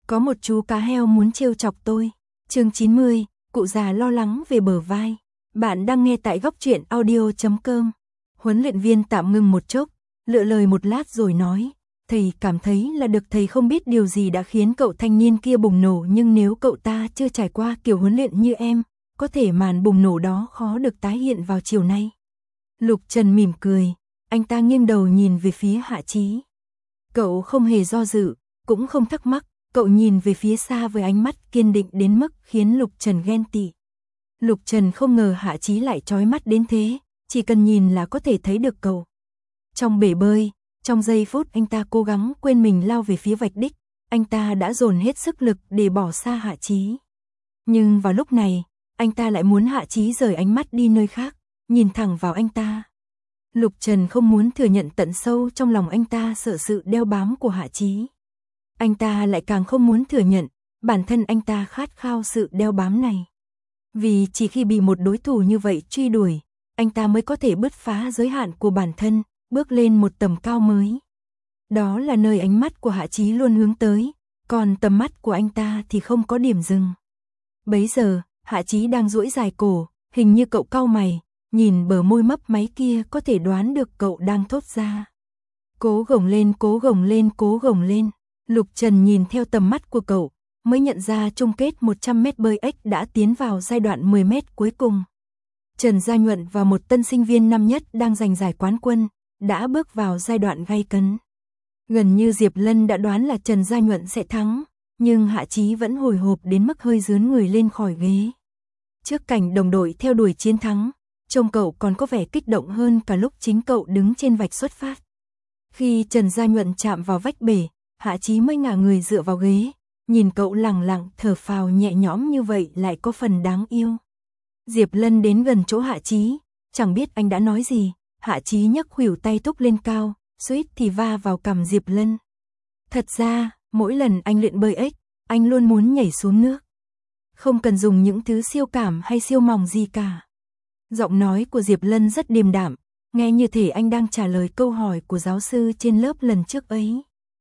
Có một chú cá heo muốn trêu chọc tôi. Chương 90, cụ già lo lắng về bờ vai. Bạn đang nghe tại Góc Truyện Audio.com. Huấn luyện viên tạm ngừng một chốc, lựa lời một lát rồi nói, thầy cảm thấy là được, thầy không biết điều gì đã khiến cậu thanh niên kia bùng nổ, nhưng nếu cậu ta chưa trải qua kiểu huấn luyện như em, có thể màn bùng nổ đó khó được tái hiện vào chiều nay. Lục Trần mỉm cười, anh ta nghiêng đầu nhìn về phía Hạ Chí. Cậu không hề do dự, cũng không thắc mắc, cậu nhìn về phía xa với ánh mắt kiên định đến mức khiến Lục Trần ghen tị. Lục Trần không ngờ Hạ Chí lại chói mắt đến thế, chỉ cần nhìn là có thể thấy được cậu. Trong bể bơi, trong giây phút anh ta cố gắng quên mình lao về phía vạch đích, anh ta đã dồn hết sức lực để bỏ xa Hạ Chí. Nhưng vào lúc này, anh ta lại muốn Hạ Chí rời ánh mắt đi nơi khác, nhìn thẳng vào anh ta. Lục Trần không muốn thừa nhận tận sâu trong lòng anh ta sợ sự đeo bám của Hạ Chí. Anh ta lại càng không muốn thừa nhận, bản thân anh ta khát khao sự đeo bám này. Vì chỉ khi bị một đối thủ như vậy truy đuổi, anh ta mới có thể bứt phá giới hạn của bản thân, bước lên một tầm cao mới. Đó là nơi ánh mắt của Hạ Chí luôn hướng tới, còn tầm mắt của anh ta thì không có điểm dừng. Bấy giờ, Hạ Chí đang duỗi dài cổ, hình như cậu cau mày, nhìn bờ môi mấp máy kia có thể đoán được cậu đang thốt ra. Cố gồng lên, cố gồng lên, cố gồng lên. Lục Trần nhìn theo tầm mắt của cậu, mới nhận ra chung kết 100m bơi ếch đã tiến vào giai đoạn 10m cuối cùng. Trần Gia Nhuận và một tân sinh viên năm nhất đang giành giải quán quân, đã bước vào giai đoạn gay cấn. Gần như Diệp Lân đã đoán là Trần Gia Nhuận sẽ thắng, nhưng Hạ Chí vẫn hồi hộp đến mức hơi rướn người lên khỏi ghế. Trước cảnh đồng đội theo đuổi chiến thắng, trông cậu còn có vẻ kích động hơn cả lúc chính cậu đứng trên vạch xuất phát. Khi Trần Gia Nhuận chạm vào vách bể, Hạ Chí mới ngả người dựa vào ghế, nhìn cậu lẳng lặng thở phào nhẹ nhõm như vậy lại có phần đáng yêu. Diệp Lân đến gần chỗ Hạ Chí, chẳng biết anh đã nói gì, Hạ Chí nhấc khuỷu tay thúc lên cao, suýt thì va vào cằm Diệp Lân. Thật ra, mỗi lần anh luyện bơi ếch, anh luôn muốn nhảy xuống nước. Không cần dùng những thứ siêu cảm hay siêu mỏng gì cả. Giọng nói của Diệp Lân rất điềm đạm, nghe như thể anh đang trả lời câu hỏi của giáo sư trên lớp lần trước ấy.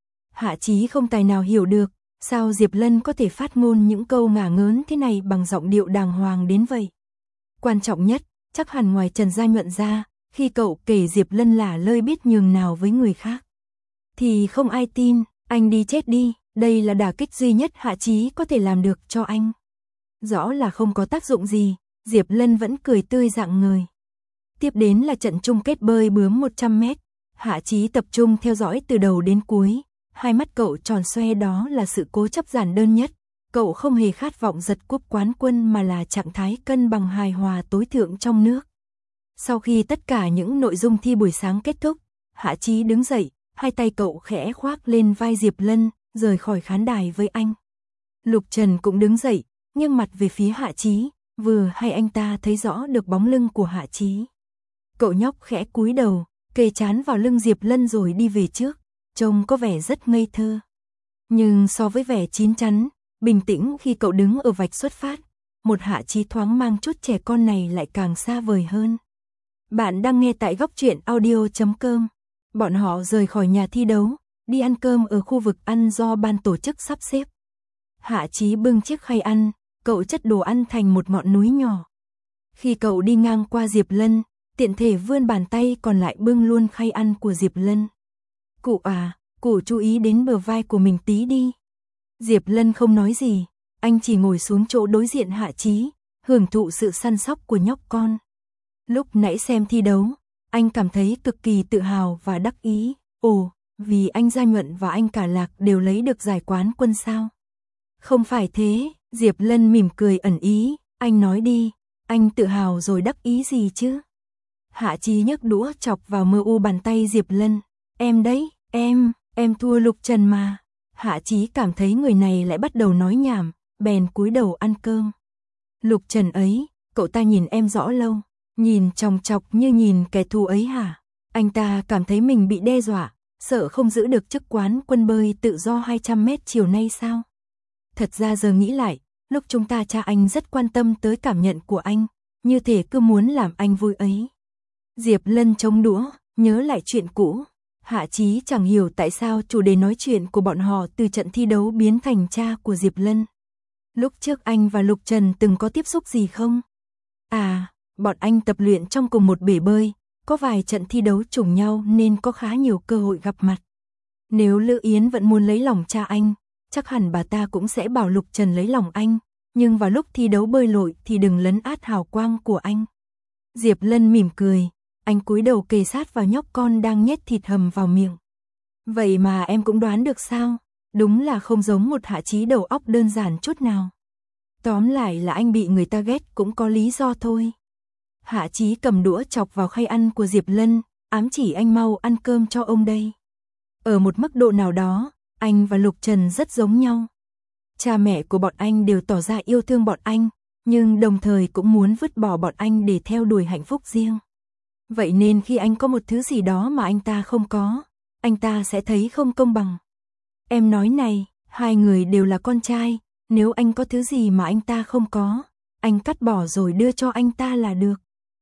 Hạ Chí không tài nào hiểu được, sao Diệp Lân có thể phát ngôn những câu ngả ngớn thế này bằng giọng điệu đàng hoàng đến vậy. Quan trọng nhất, chắc hẳn ngoài Trần Gia Nhuận ra, khi cậu kể Diệp Lân lả lơi biết nhường nào với người khác, thì không ai tin, anh đi chết đi, đây là đả kích duy nhất Hạ Chí có thể làm được cho anh. Rõ là không có tác dụng gì, Diệp Lân vẫn cười tươi rạng ngời. Tiếp đến là trận chung kết bơi bướm 100m, Hạ Chí tập trung theo dõi từ đầu đến cuối, hai mắt cậu tròn xoe, đó là sự cố chấp giản đơn nhất. Cậu không hề khát vọng giật cúp quán quân mà là trạng thái cân bằng hài hòa tối thượng trong nước. Sau khi tất cả những nội dung thi buổi sáng kết thúc, Hạ Chí đứng dậy, hai tay cậu khẽ khoác lên vai Diệp Lân, rời khỏi khán đài với anh. Lục Trần cũng đứng dậy, nghiêng mặt về phía Hạ Chí, vừa hay anh ta thấy rõ được bóng lưng của Hạ Chí. Cậu nhóc khẽ cúi đầu, kề trán vào lưng Diệp Lân rồi đi về trước, trông có vẻ rất ngây thơ. Nhưng so với vẻ chín chắn, bình tĩnh khi cậu đứng ở vạch xuất phát, một Hạ Chí thoáng mang chút trẻ con này lại càng xa vời hơn. Bạn đang nghe tại Góc Truyện Audio.com. Bọn họ rời khỏi nhà thi đấu, đi ăn cơm ở khu vực ăn do ban tổ chức sắp xếp. Hạ Chí bưng chiếc khay ăn, cậu chất đồ ăn thành một ngọn núi nhỏ. Khi cậu đi ngang qua Diệp Lân, tiện thể vươn bàn tay còn lại bưng luôn khay ăn của Diệp Lân. Cụ à, cụ chú ý đến bờ vai của mình tí đi. Diệp Lân không nói gì, anh chỉ ngồi xuống chỗ đối diện Hạ Chí, hưởng thụ sự săn sóc của nhóc con. Lúc nãy xem thi đấu, anh cảm thấy cực kỳ tự hào và đắc ý. Ồ, vì anh Gia Nhuận và anh Cả Lạc đều lấy được giải quán quân sao? Không phải thế, Diệp Lân mỉm cười ẩn ý, anh nói đi, anh tự hào rồi đắc ý gì chứ? Hạ Chí nhấc đũa chọc vào mơ u bàn tay Diệp Lân. Em đấy, em thua Lục Trần mà. Hạ Chí cảm thấy người này lại bắt đầu nói nhảm, bèn cúi đầu ăn cơm. Lục Trần ấy, cậu ta nhìn em rõ lâu, nhìn chòng chọc như nhìn kẻ thù ấy hả? Anh ta cảm thấy mình bị đe dọa, sợ không giữ được chức quán quân bơi tự do 200m chiều nay sao? Thật ra giờ nghĩ lại, lúc chúng ta cha anh rất quan tâm tới cảm nhận của anh, như thể cứ muốn làm anh vui ấy. Diệp Lân chống đũa, nhớ lại chuyện cũ. Hạ Chí chẳng hiểu tại sao chủ đề nói chuyện của bọn họ từ trận thi đấu biến thành cha của Diệp Lân. Lúc trước anh và Lục Trần từng có tiếp xúc gì không? À, bọn anh tập luyện trong cùng một bể bơi, có vài trận thi đấu trùng nhau nên có khá nhiều cơ hội gặp mặt. Nếu Lữ Yến vẫn muốn lấy lòng cha anh, chắc hẳn bà ta cũng sẽ bảo Lục Trần lấy lòng anh, nhưng vào lúc thi đấu bơi lội thì đừng lấn át hào quang của anh. Diệp Lân mỉm cười, anh cúi đầu kề sát vào nhóc con đang nhét thịt hầm vào miệng. Vậy mà em cũng đoán được sao? Đúng là không giống một Hạ Chí đầu óc đơn giản chút nào. Tóm lại là anh bị người ta ghét cũng có lý do thôi. Hạ Chí cầm đũa chọc vào khay ăn của Diệp Lân, ám chỉ anh mau ăn cơm cho ông đây. Ở một mức độ nào đó, anh và Lục Trần rất giống nhau. Cha mẹ của bọn anh đều tỏ ra yêu thương bọn anh, nhưng đồng thời cũng muốn vứt bỏ bọn anh để theo đuổi hạnh phúc riêng. Vậy nên khi anh có một thứ gì đó mà anh ta không có, anh ta sẽ thấy không công bằng. Em nói này, hai người đều là con trai, nếu anh có thứ gì mà anh ta không có, anh cắt bỏ rồi đưa cho anh ta là được.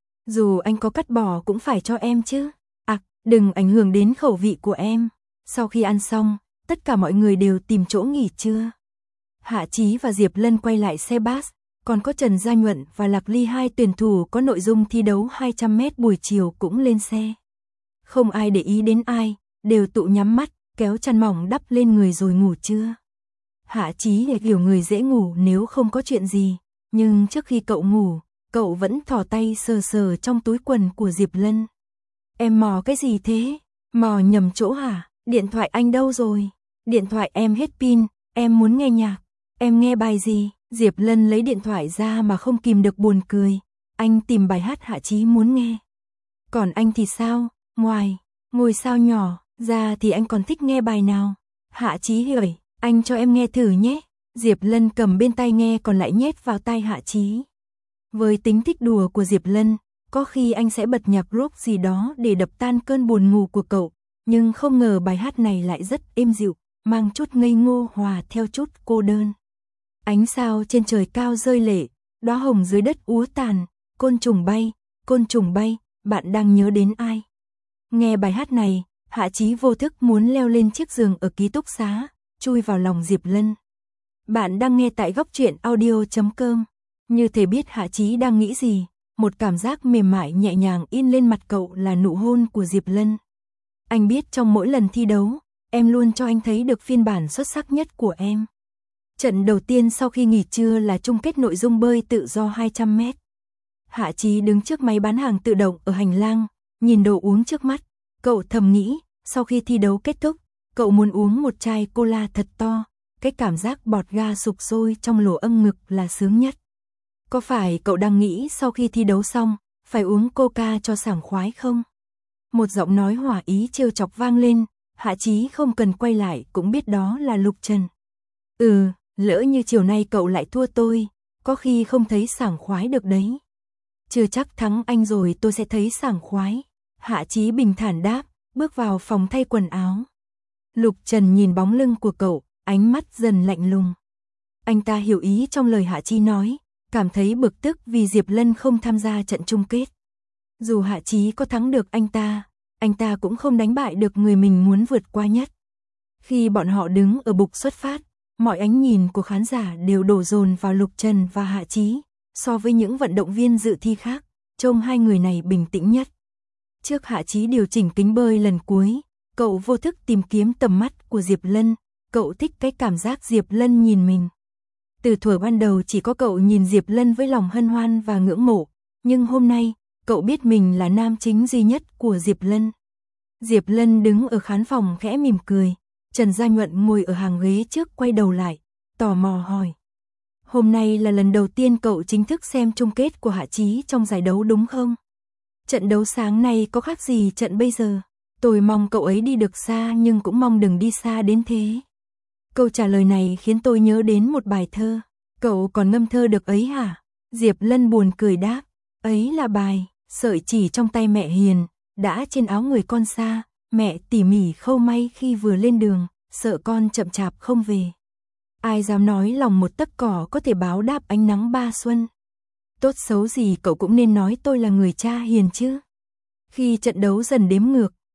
Dù anh có cắt bỏ cũng phải cho em chứ. Đừng ảnh hưởng đến khẩu vị của em. Sau khi ăn xong, tất cả mọi người đều tìm chỗ nghỉ trưa. Hạ Chí và Diệp Lân quay lại xe bus, còn có Trần Gia Nhuận và Lạc Ly, hai tuyển thủ có nội dung thi đấu 200m buổi chiều cũng lên xe. Không ai để ý đến ai, đều tụ nhắm mắt, kéo chăn mỏng đắp lên người rồi ngủ trưa. Hạ Chí là kiểu người dễ ngủ nếu không có chuyện gì, nhưng trước khi cậu ngủ, cậu vẫn thò tay sờ sờ trong túi quần của Diệp Lân. Em mò cái gì thế? Mò nhầm chỗ hả? Điện thoại anh đâu rồi? Điện thoại em hết pin, em muốn nghe nhạc. Em nghe bài gì? Diệp Lân lấy điện thoại ra mà không kìm được buồn cười. Anh tìm bài hát Hạ Chí muốn nghe. Còn anh thì sao? Ngoài ngôi sao nhỏ ra thì anh còn thích nghe bài nào? Hạ Chí hỏi, anh cho em nghe thử nhé. Diệp Lân cầm bên tai nghe còn lại nhét vào tai Hạ Chí. Với tính thích đùa của Diệp Lân, có khi anh sẽ bật nhạc rock gì đó để đập tan cơn buồn ngủ của cậu, nhưng không ngờ bài hát này lại rất êm dịu, mang chút ngây ngô hòa theo chút cô đơn. Ánh sao trên trời cao rơi lệ, đóa hồng dưới đất úa tàn, côn trùng bay, bạn đang nhớ đến ai? Nghe bài hát này, Hạ Chí vô thức muốn leo lên chiếc giường ở ký túc xá, chui vào lòng Diệp Lân. Bạn đang nghe tại góc truyện audio.com. Như thể biết Hạ Chí đang nghĩ gì, một cảm giác mềm mại nhẹ nhàng in lên mặt cậu là nụ hôn của Diệp Lân. Anh biết trong mỗi lần thi đấu, em luôn cho anh thấy được phiên bản xuất sắc nhất của em. Trận đầu tiên sau khi nghỉ trưa là chung kết nội dung bơi tự do 200m. Hạ Chí đứng trước máy bán hàng tự động ở hành lang, nhìn đồ uống trước mắt, cậu thầm nghĩ, sau khi thi đấu kết thúc, cậu muốn uống một chai cola thật to, cái cảm giác bọt ga sục sôi trong lỗ âm ngực là sướng nhất. Có phải cậu đang nghĩ sau khi thi đấu xong, phải uống coca cho sảng khoái không? Một giọng nói hòa ý trêu chọc vang lên, Hạ Chí không cần quay lại cũng biết đó là Lục Trần. Lỡ như chiều nay cậu lại thua tôi, có khi không thấy sảng khoái được đấy. Chưa chắc thắng anh rồi tôi sẽ thấy sảng khoái. Hạ Chí bình thản đáp, bước vào phòng thay quần áo. Lục Trần nhìn bóng lưng của cậu, ánh mắt dần lạnh lùng. Anh ta hiểu ý trong lời Hạ Chí nói, cảm thấy bực tức vì Diệp Lân không tham gia trận chung kết. Dù Hạ Chí có thắng được anh ta cũng không đánh bại được người mình muốn vượt qua nhất. Khi bọn họ đứng ở bục xuất phát, mọi ánh nhìn của khán giả đều đổ dồn vào Lục Trần và Hạ Chí. So với những vận động viên dự thi khác, trông hai người này bình tĩnh nhất. Trước Hạ Chí điều chỉnh kính bơi lần cuối, cậu vô thức tìm kiếm tầm mắt của Diệp Lân, cậu thích cái cảm giác Diệp Lân nhìn mình. Từ thuở ban đầu chỉ có cậu nhìn Diệp Lân với lòng hân hoan và ngưỡng mộ, nhưng hôm nay, cậu biết mình là nam chính duy nhất của Diệp Lân. Diệp Lân đứng ở khán phòng khẽ mỉm cười, Trần Gia Nhuận ngồi ở hàng ghế trước quay đầu lại, tò mò hỏi. Hôm nay là lần đầu tiên cậu chính thức xem chung kết của Hạ Chí trong giải đấu đúng không? Trận đấu sáng nay có khác gì trận bây giờ? Tôi mong cậu ấy đi được xa nhưng cũng mong đừng đi xa đến thế. Câu trả lời này khiến tôi nhớ đến một bài thơ. Cậu còn ngâm thơ được ấy hả? Diệp Lân buồn cười đáp. Ấy là bài, sợi chỉ trong tay mẹ hiền, đã trên áo người con xa, mẹ tỉ mỉ khâu may khi vừa lên đường, sợ con chậm chạp không về. Ai dám nói lòng một tấc cỏ có thể báo đáp ánh nắng ba xuân. Tốt xấu gì cậu cũng nên nói tôi là người cha hiền chứ. Khi trận đấu dần đếm ngược,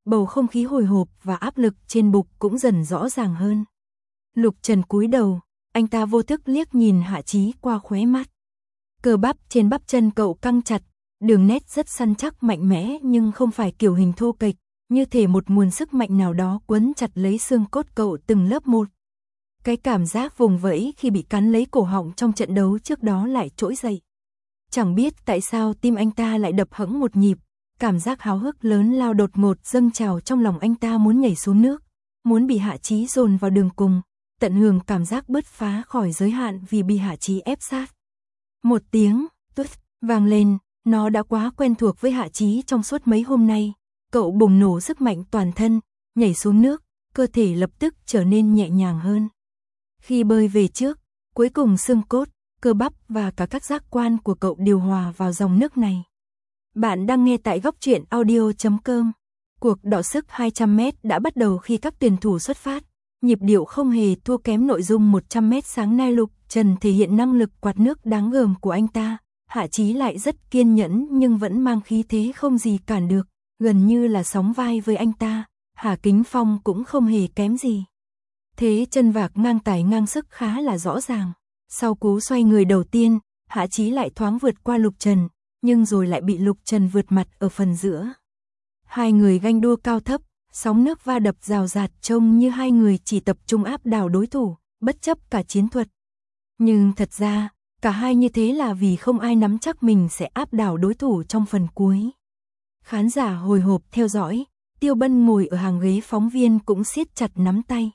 bầu không khí hồi hộp và áp lực trên bục cũng dần rõ ràng hơn. Lục Trần cúi đầu, anh ta vô thức liếc nhìn Hạ Chí qua khóe mắt. Cơ bắp trên bắp chân cậu căng chặt, đường nét rất săn chắc mạnh mẽ nhưng không phải kiểu hình thô kệch, như thể một nguồn sức mạnh nào đó quấn chặt lấy xương cốt cậu từng lớp một. Cái cảm giác vùng vẫy khi bị cắn lấy cổ họng trong trận đấu trước đó lại trỗi dậy. Chẳng biết tại sao tim anh ta lại đập hững một nhịp, cảm giác háo hức lớn lao đột ngột dâng trào trong lòng anh ta, muốn nhảy xuống nước, muốn bị Hạ Chí dồn vào đường cùng, tận hưởng cảm giác bứt phá khỏi giới hạn vì bị Hạ Chí ép sát. Một tiếng tút vang lên, nó đã quá quen thuộc với Hạ Chí trong suốt mấy hôm nay. Cậu bùng nổ sức mạnh toàn thân, nhảy xuống nước, cơ thể lập tức trở nên nhẹ nhàng hơn. Khi bơi về trước, cuối cùng xương cốt, cơ bắp và cả các giác quan của cậu điều hòa vào dòng nước này. Bạn đang nghe tại Góc Truyện Audio.com. Cuộc đọ sức 200m đã bắt đầu khi các tuyển thủ xuất phát. Nhịp điệu không hề thua kém nội dung 100m sáng nay. Lục Trần thể hiện năng lực quạt nước đáng gờm của anh ta. Hạ Chí lại rất kiên nhẫn nhưng vẫn mang khí thế không gì cản được, gần như là sóng vai với anh ta. Hà Kính Phong cũng không hề kém gì. Thế chân vạc ngang tài ngang sức khá là rõ ràng. Sau cú xoay người đầu tiên, Hạ Chí lại thoáng vượt qua Lục Trần, nhưng rồi lại bị Lục Trần vượt mặt ở phần giữa. Hai người ganh đua cao thấp, sóng nước va đập rào rạt, trông như hai người chỉ tập trung áp đảo đối thủ, bất chấp cả chiến thuật. Nhưng thật ra, cả hai như thế là vì không ai nắm chắc mình sẽ áp đảo đối thủ trong phần cuối. Khán giả hồi hộp theo dõi, Tiêu Bân ngồi ở hàng ghế phóng viên cũng siết chặt nắm tay.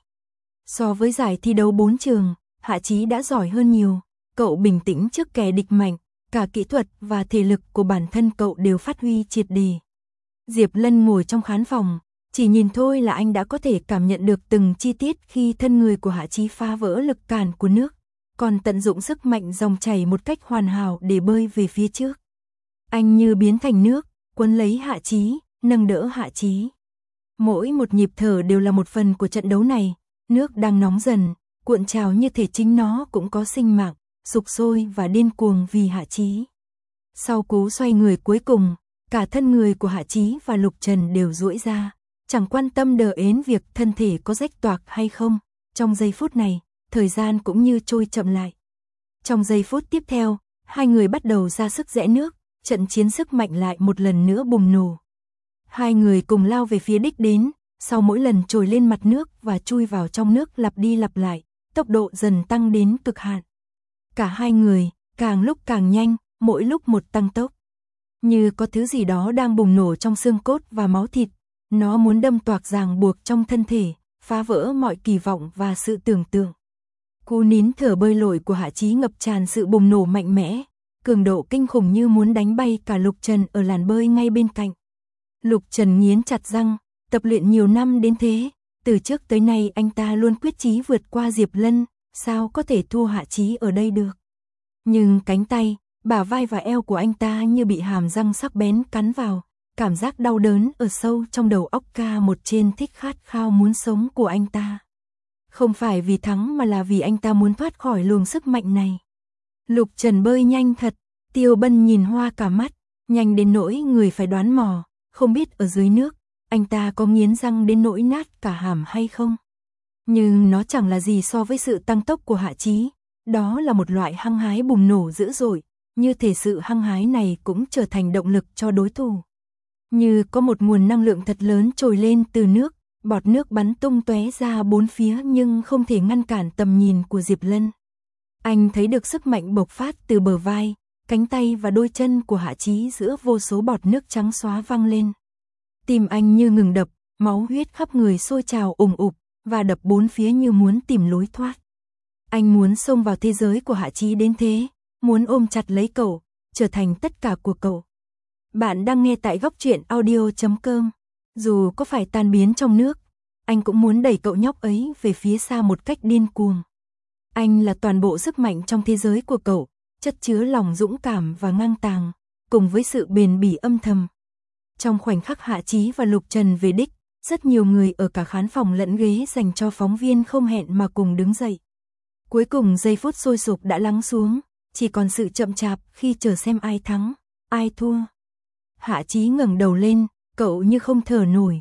So với giải thi đấu 4 trường, Hạ Chí đã giỏi hơn nhiều, cậu bình tĩnh trước kẻ địch mạnh, cả kỹ thuật và thể lực của bản thân cậu đều phát huy triệt để. Diệp Lân ngồi trong khán phòng, chỉ nhìn thôi là anh đã có thể cảm nhận được từng chi tiết khi thân người của Hạ Chí phá vỡ lực cản của nước, còn tận dụng sức mạnh dòng chảy một cách hoàn hảo để bơi về phía trước. Anh như biến thành nước, quấn lấy Hạ Chí, nâng đỡ Hạ Chí. Mỗi một nhịp thở đều là một phần của trận đấu này, nước đang nóng dần, cuộn trào như thể chính nó cũng có sinh mạng, sục sôi và điên cuồng vì Hạ Chí. Sau cú xoay người cuối cùng, cả thân người của Hạ Chí và Lục Trần đều duỗi ra, chẳng quan tâm đờ ến việc thân thể có rách toạc hay không. Trong giây phút này, thời gian cũng như trôi chậm lại. Trong giây phút tiếp theo, hai người bắt đầu ra sức rẽ nước, trận chiến sức mạnh lại một lần nữa bùng nổ. Hai người cùng lao về phía đích đến, sau mỗi lần trồi lên mặt nước và chui vào trong nước lặp đi lặp lại, tốc độ dần tăng đến cực hạn. Cả hai người, càng lúc càng nhanh, mỗi lúc một tăng tốc. Như có thứ gì đó đang bùng nổ trong xương cốt và máu thịt, nó muốn đâm toạc ràng buộc trong thân thể, phá vỡ mọi kỳ vọng và sự tưởng tượng. Cú nín thở bơi lội của Hạ Chí ngập tràn sự bùng nổ mạnh mẽ, cường độ kinh khủng như muốn đánh bay cả Lục Trần ở làn bơi ngay bên cạnh. Lục Trần nghiến chặt răng, tập luyện nhiều năm đến thế, từ trước tới nay anh ta luôn quyết chí vượt qua Diệp Lân, sao có thể thua Hạ Chí ở đây được. Nhưng cánh tay, bả vai và eo của anh ta như bị hàm răng sắc bén cắn vào, cảm giác đau đớn ở sâu trong đầu óc ca một trên thích khát khao muốn sống của anh ta. Không phải vì thắng mà là vì anh ta muốn thoát khỏi luồng sức mạnh này. Lục Trần bơi nhanh thật, Tiêu Bân nhìn hoa cả mắt, nhanh đến nỗi người phải đoán mò, không biết ở dưới nước, anh ta có nghiến răng đến nỗi nát cả hàm hay không. Nhưng nó chẳng là gì so với sự tăng tốc của Hạ Chí, đó là một loại hăng hái bùng nổ dữ dội, như thể sự hăng hái này cũng trở thành động lực cho đối thủ. Như có một nguồn năng lượng thật lớn trồi lên từ nước, bọt nước bắn tung tóe ra bốn phía nhưng không thể ngăn cản tầm nhìn của Diệp Lân. Anh thấy được sức mạnh bộc phát từ bờ vai, cánh tay và đôi chân của Hạ Chí giữa vô số bọt nước trắng xóa văng lên. Tim anh như ngừng đập, máu huyết khắp người sôi trào ùm ụp và đập bốn phía như muốn tìm lối thoát. Anh muốn xông vào thế giới của Hạ Chí đến thế, muốn ôm chặt lấy cậu, trở thành tất cả của cậu. Bạn đang nghe tại Góc Truyện Audio.com. Dù có phải tan biến trong nước, anh cũng muốn đẩy cậu nhóc ấy về phía xa một cách điên cuồng. Anh là toàn bộ sức mạnh trong thế giới của cậu, chất chứa lòng dũng cảm và ngang tàng, cùng với sự bền bỉ âm thầm. Trong khoảnh khắc Hạ Chí và Lục Trần về đích, rất nhiều người ở cả khán phòng lẫn ghế dành cho phóng viên không hẹn mà cùng đứng dậy. Cuối cùng giây phút sôi sục đã lắng xuống, chỉ còn sự chậm chạp khi chờ xem ai thắng, ai thua. Hạ Chí ngẩng đầu lên, cậu như không thở nổi,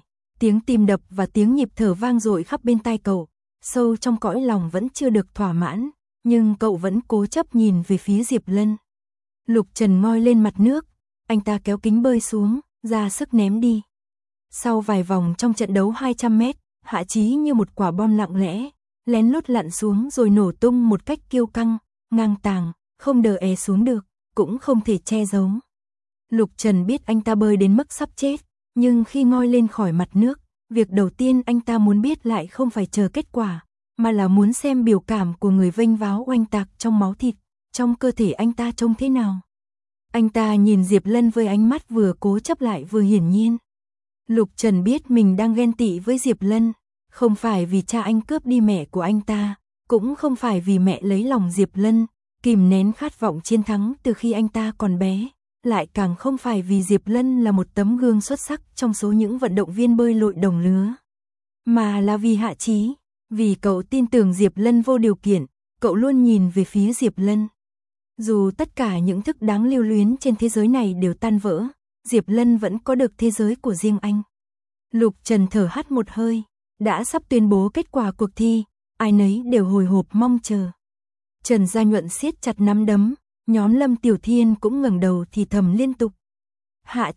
Tiếng tim đập và tiếng nhịp thở vang dội khắp bên tai cậu, sâu trong cõi lòng vẫn chưa được thỏa mãn, nhưng cậu vẫn cố chấp nhìn về phía Diệp Lân. Lục Trần ngoi lên mặt nước, anh ta kéo kính bơi xuống, ra sức ném đi. Sau vài vòng trong trận đấu 200 mét, Hạ Chí như một quả bom lặng lẽ, lén lút lặn xuống rồi nổ tung một cách kiêu căng, ngang tàng, không đờ é xuống được, cũng không thể che giấu. Lục Trần biết anh ta bơi đến mức sắp chết, nhưng khi ngoi lên khỏi mặt nước, việc đầu tiên anh ta muốn biết lại không phải chờ kết quả, mà là muốn xem biểu cảm của người vênh váo oanh tạc trong máu thịt, trong cơ thể anh ta trông thế nào. Anh ta nhìn Diệp Lân với ánh mắt vừa cố chấp lại vừa hiển nhiên. Lục Trần biết mình đang ghen tị với Diệp Lân, không phải vì cha anh cướp đi mẹ của anh ta, cũng không phải vì mẹ lấy lòng Diệp Lân, kìm nén khát vọng chiến thắng từ khi anh ta còn bé, lại càng không phải vì Diệp Lân là một tấm gương xuất sắc trong số những vận động viên bơi lội đồng lứa, mà là vì Hạ Chí, vì cậu tin tưởng Diệp Lân vô điều kiện, cậu luôn nhìn về phía Diệp Lân. Dù tất cả những thức đáng lưu luyến trên thế giới này đều tan vỡ, Diệp Lân vẫn có được thế giới của riêng anh. Lục Trần thở hắt một hơi, đã sắp tuyên bố kết quả cuộc thi, ai nấy đều hồi hộp mong chờ. Trần Gia Nhuận siết chặt nắm đấm, nhóm Lâm Tiểu Thiên cũng ngẩng đầu thì thầm liên tục. Hạ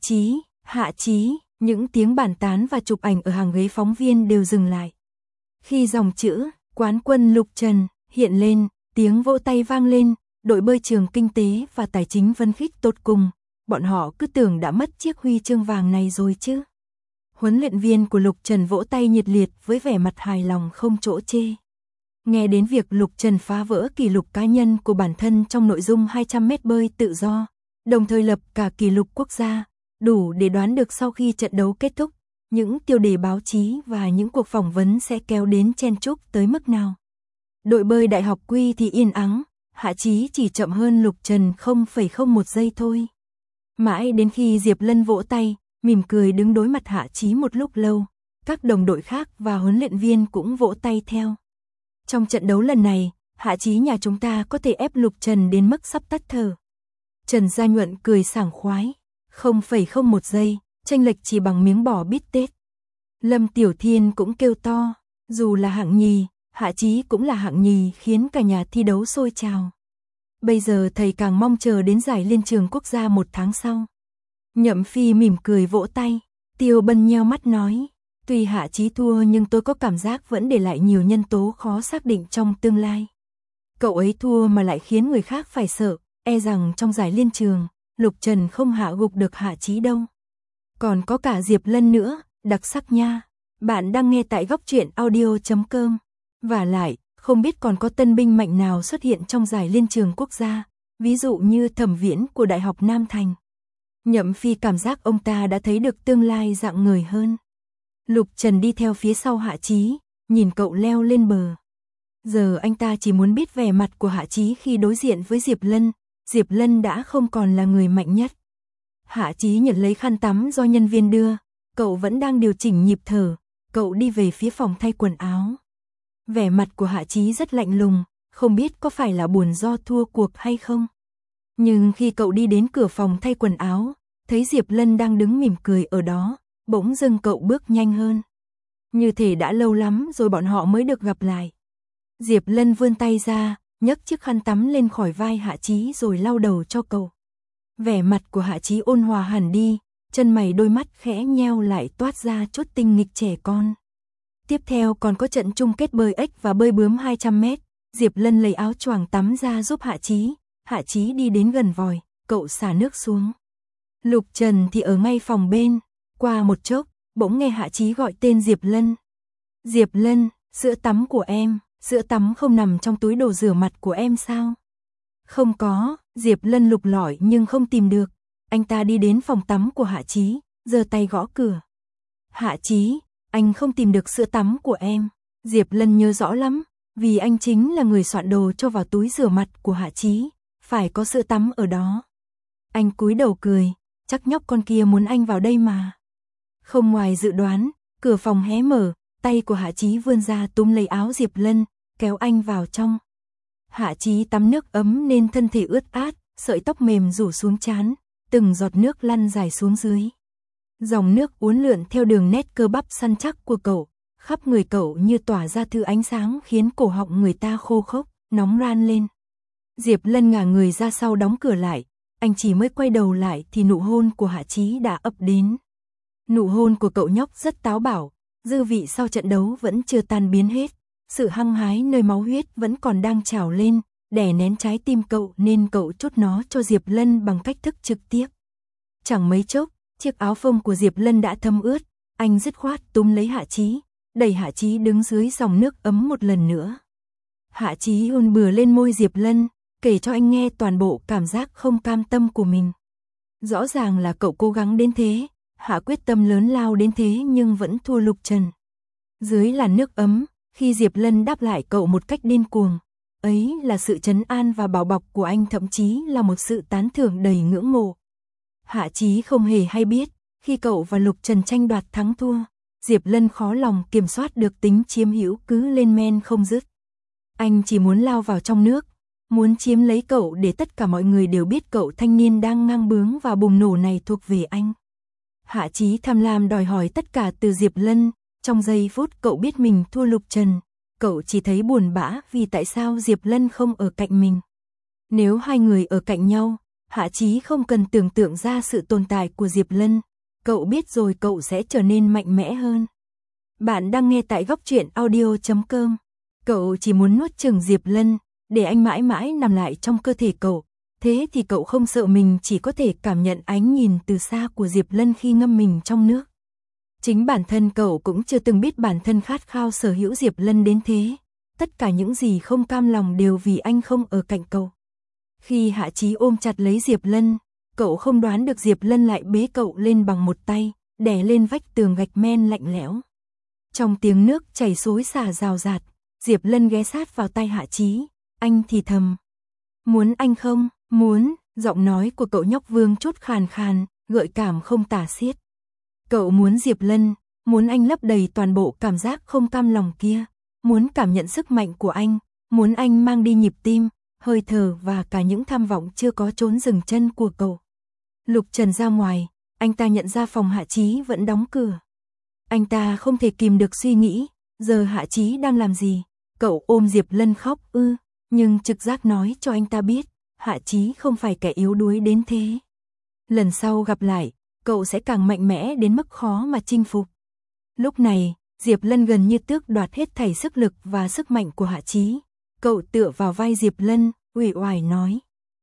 Chí, những tiếng bàn tán và chụp ảnh ở hàng ghế phóng viên đều dừng lại. Khi dòng chữ quán quân Lục Trần hiện lên, tiếng vỗ tay vang lên, đội bơi trường kinh tế và tài chính phấn khích tột cùng, bọn họ cứ tưởng đã mất chiếc huy chương vàng này rồi chứ. Huấn luyện viên của Lục Trần vỗ tay nhiệt liệt với vẻ mặt hài lòng không chỗ chê. Nghe đến việc Lục Trần phá vỡ kỷ lục cá nhân của bản thân trong nội dung 200 mét bơi tự do, đồng thời lập cả kỷ lục quốc gia, đủ để đoán được sau khi trận đấu kết thúc, những tiêu đề báo chí và những cuộc phỏng vấn sẽ kéo đến chen chúc tới mức nào. Đội bơi Đại học Quy thì yên ắng, Hạ Chí chỉ chậm hơn Lục Trần 0,01 giây thôi. Mãi đến khi Diệp Lân vỗ tay, mỉm cười đứng đối mặt Hạ Chí một lúc lâu, các đồng đội khác và huấn luyện viên cũng vỗ tay theo. Trong trận đấu lần này, Hạ Chí nhà chúng ta có thể ép Lục Trần đến mức sắp tắt thở. Trần Gia Nhuận cười sảng khoái, 0,01 giây, chênh lệch chỉ bằng miếng bò bít tết. Lâm Tiểu Thiên cũng kêu to, dù là hạng nhì, Hạ Chí cũng là hạng nhì, khiến cả nhà thi đấu sôi trào. Bây giờ thầy càng mong chờ đến giải liên trường quốc gia 1 tháng sau. Nhậm Phi mỉm cười vỗ tay, Tiêu Bân nheo mắt nói, tuy Hạ Chí thua nhưng tôi có cảm giác vẫn để lại nhiều nhân tố khó xác định trong tương lai. Cậu ấy thua mà lại khiến người khác phải sợ, e rằng trong giải liên trường, Lục Trần không hạ gục được Hạ Chí đâu. Còn có cả Diệp Lân nữa, đặc sắc nha. Bạn đang nghe tại góc truyện audio.com. Và lại, không biết còn có tân binh mạnh nào xuất hiện trong giải liên trường quốc gia, ví dụ như Thẩm Viễn của Đại học Nam Thành. Nhậm Phi cảm giác ông ta đã thấy được tương lai rạng ngời hơn. Lục Trần đi theo phía sau Hạ Chí, nhìn cậu leo lên bờ. Giờ anh ta chỉ muốn biết vẻ mặt của Hạ Chí khi đối diện với Diệp Lân. Diệp Lân đã không còn là người mạnh nhất. Hạ Chí nhận lấy khăn tắm do nhân viên đưa, cậu vẫn đang điều chỉnh nhịp thở, cậu đi về phía phòng thay quần áo. Vẻ mặt của Hạ Chí rất lạnh lùng, không biết có phải là buồn do thua cuộc hay không. Nhưng khi cậu đi đến cửa phòng thay quần áo, thấy Diệp Lân đang đứng mỉm cười ở đó, bỗng dưng cậu bước nhanh hơn. Như thể đã lâu lắm rồi bọn họ mới được gặp lại. Diệp Lân vươn tay ra, nhấc chiếc khăn tắm lên khỏi vai Hạ Chí rồi lau đầu cho cậu. Vẻ mặt của Hạ Chí ôn hòa hẳn đi, chân mày đôi mắt khẽ nheo lại toát ra chút tinh nghịch trẻ con. Tiếp theo còn có trận chung kết bơi ếch và bơi bướm 200 mét. Diệp Lân lấy áo choàng tắm ra giúp Hạ Chí. Hạ Chí đi đến gần vòi, cậu xả nước xuống. Lục Trần thì ở ngay phòng bên. Qua một chốc, bỗng nghe Hạ Chí gọi tên Diệp Lân. Diệp Lân, sữa tắm của em, sữa tắm không nằm trong túi đồ rửa mặt của em sao? Không có, Diệp Lân lục lọi nhưng không tìm được. Anh ta đi đến phòng tắm của Hạ Chí, giơ tay gõ cửa. Hạ Chí, anh không tìm được sữa tắm của em. Diệp Lân nhớ rõ lắm, vì anh chính là người soạn đồ cho vào túi rửa mặt của Hạ Chí, phải có sữa tắm ở đó. Anh cúi đầu cười, chắc nhóc con kia muốn anh vào đây mà. Không ngoài dự đoán, cửa phòng hé mở, tay của Hạ Chí vươn ra túm lấy áo Diệp Lân, kéo anh vào trong. Hạ Chí tắm nước ấm nên thân thể ướt át, sợi tóc mềm rủ xuống trán, từng giọt nước lăn dài xuống dưới. Dòng nước uốn lượn theo đường nét cơ bắp săn chắc của cậu, khắp người cậu như tỏa ra thứ ánh sáng khiến cổ họng người ta khô khốc, nóng ran lên. Diệp Lân ngả người ra sau đóng cửa lại, anh chỉ mới quay đầu lại thì nụ hôn của Hạ Chí đã ập đến. Nụ hôn của cậu nhóc rất táo bạo, dư vị sau trận đấu vẫn chưa tan biến hết, sự hăng hái nơi máu huyết vẫn còn đang trào lên, đè nén trái tim cậu nên cậu chốt nó cho Diệp Lân bằng cách thức trực tiếp. Chẳng mấy chốc, chiếc áo phông của Diệp Lân đã thấm ướt, anh dứt khoát túm lấy Hạ Chí, đẩy Hạ Chí đứng dưới dòng nước ấm một lần nữa. Hạ Chí hôn bừa lên môi Diệp Lân, kể cho anh nghe toàn bộ cảm giác không cam tâm của mình. Rõ ràng là cậu cố gắng đến thế, Hạ quyết tâm lớn lao đến thế nhưng vẫn thua Lục Trần. Dưới làn nước ấm, khi Diệp Lân đáp lại cậu một cách điên cuồng, ấy là sự trấn an và bảo bọc của anh, thậm chí là một sự tán thưởng đầy ngưỡng mộ. Hạ Chí không hề hay biết, khi cậu và Lục Trần tranh đoạt thắng thua, Diệp Lân khó lòng kiểm soát được tính chiếm hữu cứ lên men không dứt. Anh chỉ muốn lao vào trong nước, muốn chiếm lấy cậu để tất cả mọi người đều biết cậu thanh niên đang ngang bướng và bùng nổ này thuộc về anh. Hạ Chí tham lam đòi hỏi tất cả từ Diệp Lân, trong giây phút cậu biết mình thua Lục Trần, cậu chỉ thấy buồn bã vì tại sao Diệp Lân không ở cạnh mình. Nếu hai người ở cạnh nhau, Hạ Chí không cần tưởng tượng ra sự tồn tại của Diệp Lân, cậu biết rồi cậu sẽ trở nên mạnh mẽ hơn. Bạn đang nghe tại góc truyện audio.com. Cậu chỉ muốn nuốt chửng Diệp Lân, để anh mãi mãi nằm lại trong cơ thể cậu. Thế thì cậu không sợ mình chỉ có thể cảm nhận ánh nhìn từ xa của Diệp Lân khi ngâm mình trong nước. Chính bản thân cậu cũng chưa từng biết bản thân khát khao sở hữu Diệp Lân đến thế. Tất cả những gì không cam lòng đều vì anh không ở cạnh cậu. Khi Hạ Chí ôm chặt lấy Diệp Lân, cậu không đoán được Diệp Lân lại bế cậu lên bằng một tay, đè lên vách tường gạch men lạnh lẽo. Trong tiếng nước chảy xối xả rào rạt, Diệp Lân ghé sát vào tay Hạ Chí, anh thì thầm. Muốn anh không? Muốn, giọng nói của cậu nhóc vương chút khàn khàn, gợi cảm không tả xiết. Cậu muốn Diệp Lân, muốn anh lấp đầy toàn bộ cảm giác không cam lòng kia, muốn cảm nhận sức mạnh của anh, muốn anh mang đi nhịp tim, hơi thở và cả những tham vọng chưa có chốn dừng chân của cậu. Lục Trần ra ngoài, anh ta nhận ra phòng Hạ Chí vẫn đóng cửa. Anh ta không thể kìm được suy nghĩ, giờ Hạ Chí đang làm gì? Cậu ôm Diệp Lân khóc nhưng trực giác nói cho anh ta biết, Hạ Chí không phải kẻ yếu đuối đến thế. Lần sau gặp lại, cậu sẽ càng mạnh mẽ đến mức khó mà chinh phục. Lúc này, Diệp Lân gần như tước đoạt hết thảy sức lực và sức mạnh của Hạ Chí. Cậu tựa vào vai Diệp Lân, uể oải nói.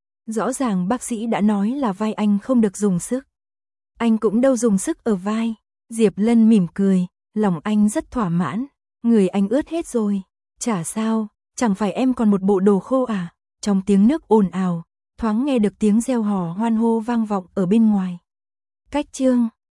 Rõ ràng bác sĩ đã nói là vai anh không được dùng sức. Anh cũng đâu dùng sức ở vai. Diệp Lân mỉm cười, lòng anh rất thỏa mãn. Người anh ướt hết rồi. Chả sao, chẳng phải em còn một bộ đồ khô à? Trong tiếng nước ồn ào, thoáng nghe được tiếng reo hò hoan hô vang vọng ở bên ngoài. Cách chương